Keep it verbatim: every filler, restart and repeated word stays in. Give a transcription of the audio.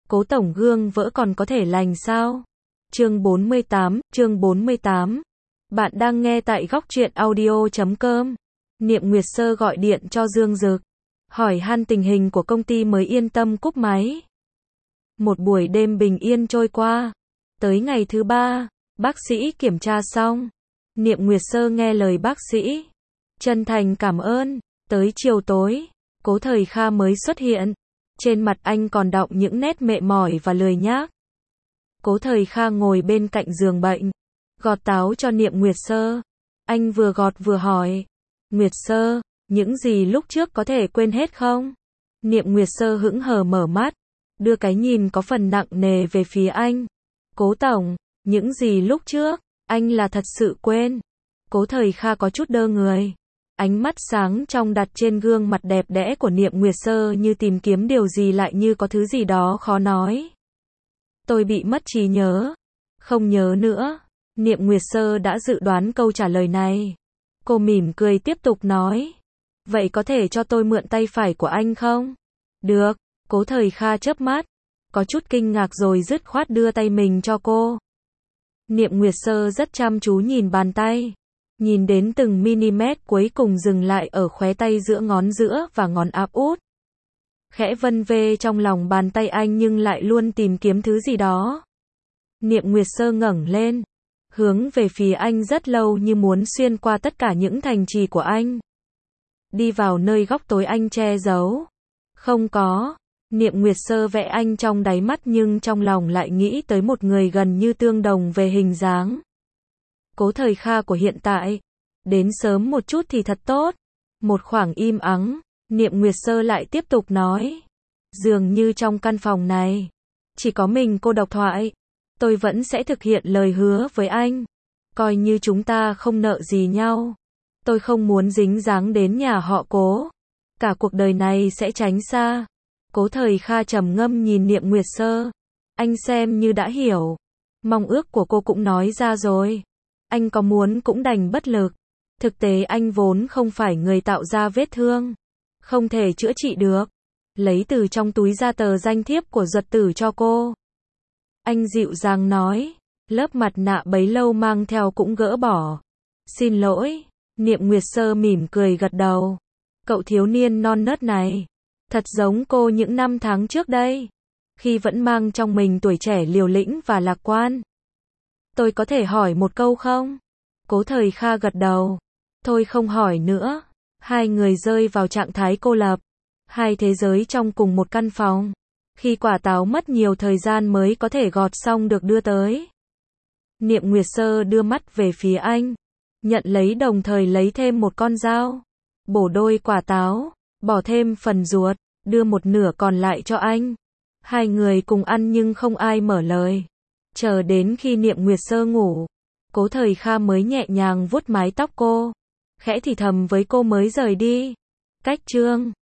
Cố tổng gương vỡ còn có thể lành sao? Chương bốn mươi tám, chương bốn mươi tám. Bạn đang nghe tại góc truyện audio chấm com. Niệm Nguyệt Sơ gọi điện cho Dương Dực, hỏi han tình hình của công ty mới yên tâm cúp máy. Một buổi đêm bình yên trôi qua. Tới ngày thứ ba, bác sĩ kiểm tra xong. Niệm Nguyệt Sơ nghe lời bác sĩ, chân thành cảm ơn. Tới chiều tối, Cố Thời Kha mới xuất hiện. Trên mặt anh còn đọng những nét mệt mỏi và lười nhác. Cố Thời Kha ngồi bên cạnh giường bệnh, gọt táo cho Niệm Nguyệt Sơ. Anh vừa gọt vừa hỏi, Nguyệt Sơ, những gì lúc trước có thể quên hết không? Niệm Nguyệt Sơ hững hờ mở mắt, đưa cái nhìn có phần nặng nề về phía anh. Cố tổng, những gì lúc trước, anh là thật sự quên. Cố Thời Kha có chút đơ người. Ánh mắt sáng trong đặt trên gương mặt đẹp đẽ của Niệm Nguyệt Sơ như tìm kiếm điều gì, lại như có thứ gì đó khó nói. Tôi bị mất trí nhớ. Không nhớ nữa. Niệm Nguyệt Sơ đã dự đoán câu trả lời này. Cô mỉm cười tiếp tục nói. Vậy có thể cho tôi mượn tay phải của anh không? Được. Cố Thời Kha chớp mắt, có chút kinh ngạc rồi dứt khoát đưa tay mình cho cô. Niệm Nguyệt Sơ rất chăm chú nhìn bàn tay. Nhìn đến từng mm cuối cùng dừng lại ở khóe tay giữa ngón giữa và ngón áp út. Khẽ vân vê trong lòng bàn tay anh nhưng lại luôn tìm kiếm thứ gì đó. Niệm Nguyệt Sơ ngẩng lên, hướng về phía anh rất lâu như muốn xuyên qua tất cả những thành trì của anh. Đi vào nơi góc tối anh che giấu. Không có. Niệm Nguyệt Sơ vẽ anh trong đáy mắt nhưng trong lòng lại nghĩ tới một người gần như tương đồng về hình dáng. Cố Thời Kha của hiện tại. Đến sớm một chút thì thật tốt. Một khoảng im ắng, Niệm Nguyệt Sơ lại tiếp tục nói. Dường như trong căn phòng này, chỉ có mình cô độc thoại. Tôi vẫn sẽ thực hiện lời hứa với anh. Coi như chúng ta không nợ gì nhau. Tôi không muốn dính dáng đến nhà họ Cố. Cả cuộc đời này sẽ tránh xa. Cố Thời Kha trầm ngâm nhìn Niệm Nguyệt Sơ. Anh xem như đã hiểu. Mong ước của cô cũng nói ra rồi. Anh có muốn cũng đành bất lực. Thực tế anh vốn không phải người tạo ra vết thương. Không thể chữa trị được. Lấy từ trong túi ra tờ danh thiếp của Duật Tử cho cô. Anh dịu dàng nói. Lớp mặt nạ bấy lâu mang theo cũng gỡ bỏ. Xin lỗi. Niệm Nguyệt Sơ mỉm cười gật đầu. Cậu thiếu niên non nớt này, thật giống cô những năm tháng trước đây. Khi vẫn mang trong mình tuổi trẻ liều lĩnh và lạc quan. Tôi có thể hỏi một câu không? Cố Thời Kha gật đầu. Thôi không hỏi nữa. Hai người rơi vào trạng thái cô lập. Hai thế giới trong cùng một căn phòng. Khi quả táo mất nhiều thời gian mới có thể gọt xong được đưa tới. Niệm Nguyệt Sơ đưa mắt về phía anh. Nhận lấy đồng thời lấy thêm một con dao. Bổ đôi quả táo. Bỏ thêm phần ruột. Đưa một nửa còn lại cho anh. Hai người cùng ăn nhưng không ai mở lời. Chờ đến khi Niệm Nguyệt Sơ ngủ, Cố Thời Kha mới nhẹ nhàng vuốt mái tóc cô. Khẽ thì thầm với cô mới rời đi. Cách chương